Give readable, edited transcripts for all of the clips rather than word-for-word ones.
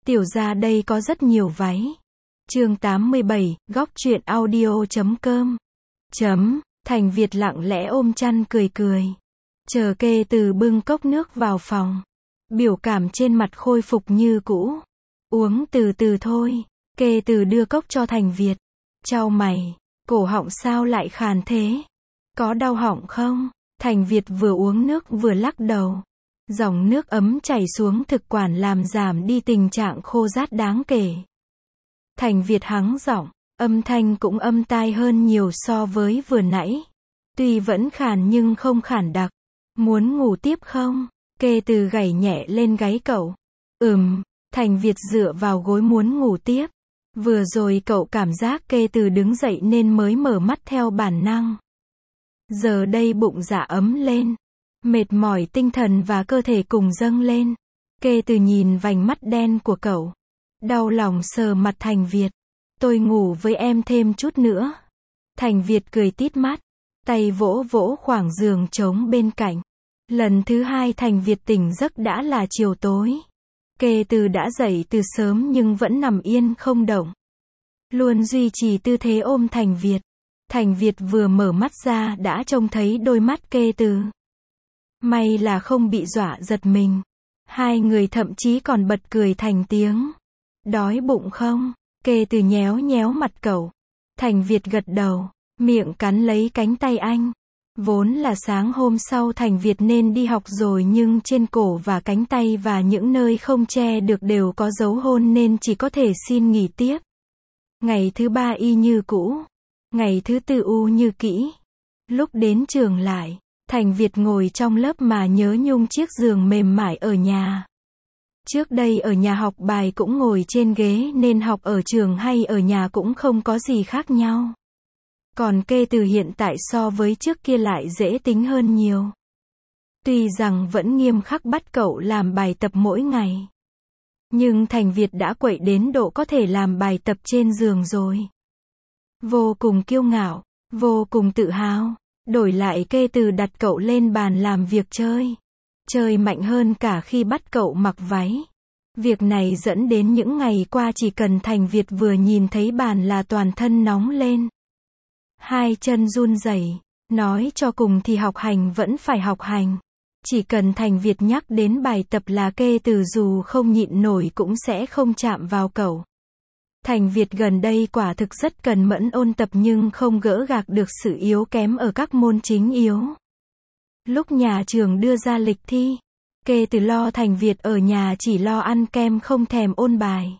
Tiểu gia đây có rất nhiều váy. Chương 87, góc truyện audio.com. Thành Việt lặng lẽ ôm chăn cười cười. Chờ Kê Từ bưng cốc nước vào phòng. Biểu cảm trên mặt khôi phục như cũ. Uống từ từ thôi. Kê Từ đưa cốc cho Thành Việt. Chau mày. Cổ họng sao lại khàn thế? Có đau họng không? Thành Việt vừa uống nước vừa lắc đầu. Dòng nước ấm chảy xuống thực quản làm giảm đi tình trạng khô rát đáng kể. Thành Việt hắng giọng, âm thanh cũng âm tai hơn nhiều so với vừa nãy. Tuy vẫn khàn nhưng không khản đặc. Muốn ngủ tiếp không? Kê Từ gảy nhẹ lên gáy cậu. Thành Việt dựa vào gối muốn ngủ tiếp. Vừa rồi cậu cảm giác Kê Từ đứng dậy nên mới mở mắt theo bản năng. Giờ đây bụng dạ ấm lên. Mệt mỏi tinh thần và cơ thể cùng dâng lên. Kê Từ nhìn vành mắt đen của cậu. Đau lòng sờ mặt Thành Việt. Tôi ngủ với em thêm chút nữa. Thành Việt cười tít mắt. Tay vỗ vỗ khoảng giường trống bên cạnh. Lần thứ hai Thành Việt tỉnh giấc đã là chiều tối. Kê Từ đã dậy từ sớm nhưng vẫn nằm yên không động. Luôn duy trì tư thế ôm Thành Việt. Thành Việt vừa mở mắt ra đã trông thấy đôi mắt Kê Từ. May là không bị dọa giật mình. Hai người thậm chí còn bật cười thành tiếng. Đói bụng không? Kê Từ nhéo nhéo mặt cậu. Thành Việt gật đầu, miệng cắn lấy cánh tay anh. Vốn là sáng hôm sau Thành Việt nên đi học rồi nhưng trên cổ và cánh tay và những nơi không che được đều có dấu hôn nên chỉ có thể xin nghỉ tiếp. Ngày thứ ba y như cũ. Ngày thứ tư u như kỹ. Lúc đến trường lại, Thành Việt ngồi trong lớp mà nhớ nhung chiếc giường mềm mại ở nhà. Trước đây ở nhà học bài cũng ngồi trên ghế nên học ở trường hay ở nhà cũng không có gì khác nhau. Còn Kê Từ hiện tại so với trước kia lại dễ tính hơn nhiều. Tuy rằng vẫn nghiêm khắc bắt cậu làm bài tập mỗi ngày. Nhưng Thành Việt đã quậy đến độ có thể làm bài tập trên giường rồi. Vô cùng kiêu ngạo, vô cùng tự hào. Đổi lại Kê Từ đặt cậu lên bàn làm việc chơi. Chơi mạnh hơn cả khi bắt cậu mặc váy. Việc này dẫn đến những ngày qua chỉ cần Thành Việt vừa nhìn thấy bàn là toàn thân nóng lên. Hai chân run rẩy. Nói cho cùng thì học hành vẫn phải học hành. Chỉ cần Thành Việt nhắc đến bài tập là Kê Từ dù không nhịn nổi cũng sẽ không chạm vào cậu. Thành Việt gần đây quả thực rất cần mẫn ôn tập nhưng không gỡ gạc được sự yếu kém ở các môn chính yếu. Lúc nhà trường đưa ra lịch thi, Kê Từ lo Thành Việt ở nhà chỉ lo ăn kem không thèm ôn bài.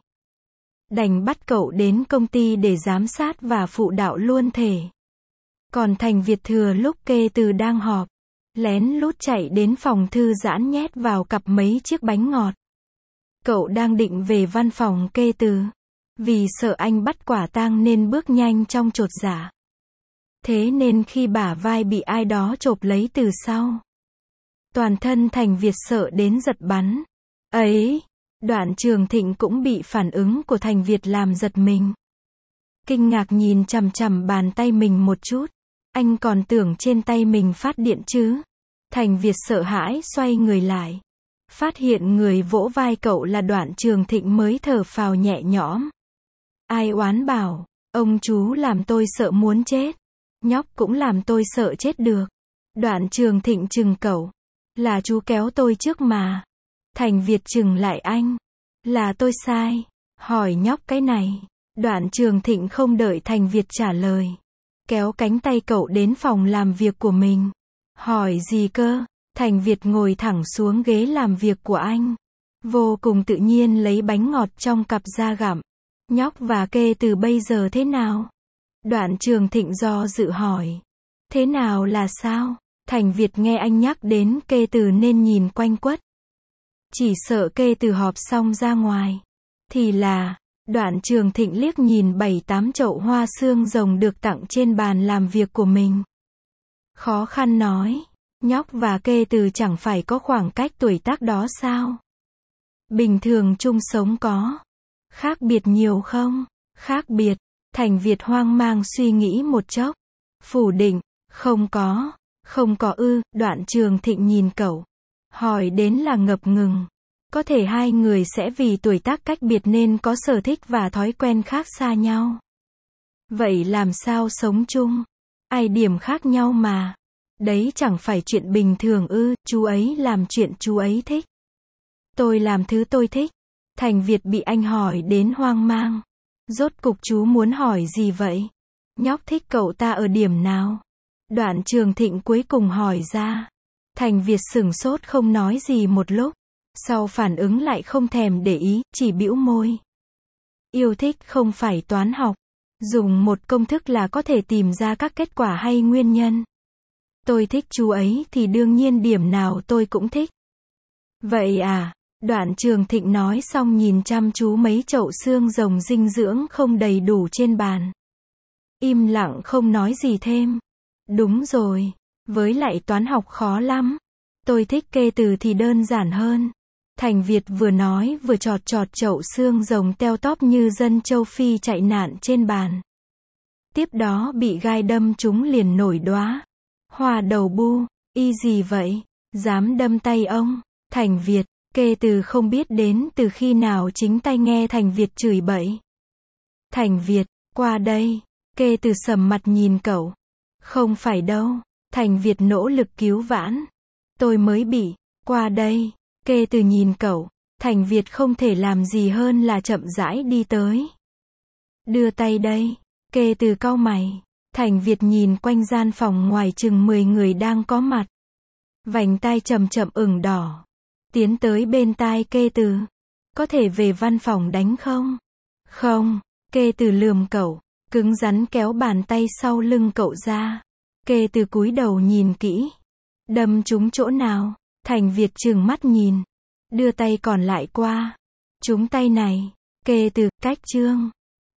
Đành bắt cậu đến công ty để giám sát và phụ đạo luôn thể. Còn Thành Việt thừa lúc Kê Từ đang họp, lén lút chạy đến phòng thư giãn nhét vào cặp mấy chiếc bánh ngọt. Cậu đang định về văn phòng Kê Từ. Vì sợ anh bắt quả tang nên bước nhanh trong chột dạ. Thế nên khi bả vai bị ai đó chộp lấy từ sau. Toàn thân Thành Việt sợ đến giật bắn. Ấy, Đoạn Trường Thịnh cũng bị phản ứng của Thành Việt làm giật mình. Kinh ngạc nhìn chằm chằm bàn tay mình một chút. Anh còn tưởng trên tay mình phát điện chứ. Thành Việt sợ hãi xoay người lại. Phát hiện người vỗ vai cậu là Đoạn Trường Thịnh mới thở phào nhẹ nhõm. Ai oán bảo, ông chú làm tôi sợ muốn chết. Nhóc cũng làm tôi sợ chết được. Đoạn Trường Thịnh chừng cậu. Là chú kéo tôi trước mà. Thành Việt chừng lại anh. Là tôi sai. Hỏi nhóc cái này. Đoạn Trường Thịnh không đợi Thành Việt trả lời. Kéo cánh tay cậu đến phòng làm việc của mình. Hỏi gì cơ? Thành Việt ngồi thẳng xuống ghế làm việc của anh. Vô cùng tự nhiên lấy bánh ngọt trong cặp ra gặm. Nhóc và Kê Từ bây giờ thế nào? Đoạn Trường Thịnh do dự hỏi. Thế nào là sao? Thành Việt nghe anh nhắc đến Kê Từ nên nhìn quanh quất. Chỉ sợ Kê Từ họp xong ra ngoài. Thì là, Đoạn Trường Thịnh liếc nhìn 7-8 chậu hoa xương rồng được tặng trên bàn làm việc của mình. Khó khăn nói, nhóc và Kê Từ chẳng phải có khoảng cách tuổi tác đó sao? Bình thường chung sống có. Khác biệt nhiều không? Khác biệt. Thành Việt hoang mang suy nghĩ một chốc. Phủ định. Không có. Không có ư. Đoạn Trường Thịnh nhìn cậu. Hỏi đến là ngập ngừng. Có thể hai người sẽ vì tuổi tác cách biệt nên có sở thích và thói quen khác xa nhau. Vậy làm sao sống chung? Ai điểm khác nhau mà. Đấy chẳng phải chuyện bình thường ư, chú ấy làm chuyện chú ấy thích. Tôi làm thứ tôi thích. Thành Việt bị anh hỏi đến hoang mang. Rốt cục chú muốn hỏi gì vậy? Nhóc thích cậu ta ở điểm nào? Đoạn Trường Thịnh cuối cùng hỏi ra. Thành Việt sửng sốt không nói gì một lúc. Sau phản ứng lại không thèm để ý, chỉ bĩu môi. Yêu thích không phải toán học. Dùng một công thức là có thể tìm ra các kết quả hay nguyên nhân. Tôi thích chú ấy thì đương nhiên điểm nào tôi cũng thích. Vậy à? Đoạn Trường Thịnh nói xong nhìn chăm chú mấy chậu xương rồng dinh dưỡng không đầy đủ trên bàn. Im lặng không nói gì thêm. Đúng rồi. Với lại toán học khó lắm. Tôi thích kê từ thì đơn giản hơn. Thành Việt vừa nói vừa chọt chọt chậu xương rồng teo tóp như dân châu Phi chạy nạn trên bàn. Tiếp đó bị gai đâm trúng liền nổi đóa. Hoa đầu bu, y gì vậy? Dám đâm tay ông? Thành Việt, kê từ không biết đến từ khi nào chính tay nghe Thành Việt chửi bậy. Thành Việt, qua đây. Kê từ sầm mặt nhìn cậu. Không phải đâu. Thành Việt nỗ lực cứu vãn. Tôi mới bị. Qua đây. Kê từ nhìn cậu. Thành Việt không thể làm gì hơn là chậm rãi đi tới. Đưa tay đây. Kê từ cau mày. Thành Việt nhìn quanh gian phòng ngoài chừng 10 người đang có mặt. Vành tai chậm chậm ửng đỏ. Tiến tới bên tai Kê từ. Có thể về văn phòng đánh không? Không. Kê từ lườm cậu. Cứng rắn kéo bàn tay sau lưng cậu ra. Kê từ cúi đầu nhìn kỹ. Đâm trúng chỗ nào? Thành Việt trừng mắt nhìn. Đưa tay còn lại qua. Trúng tay này. Kê từ, cách chương.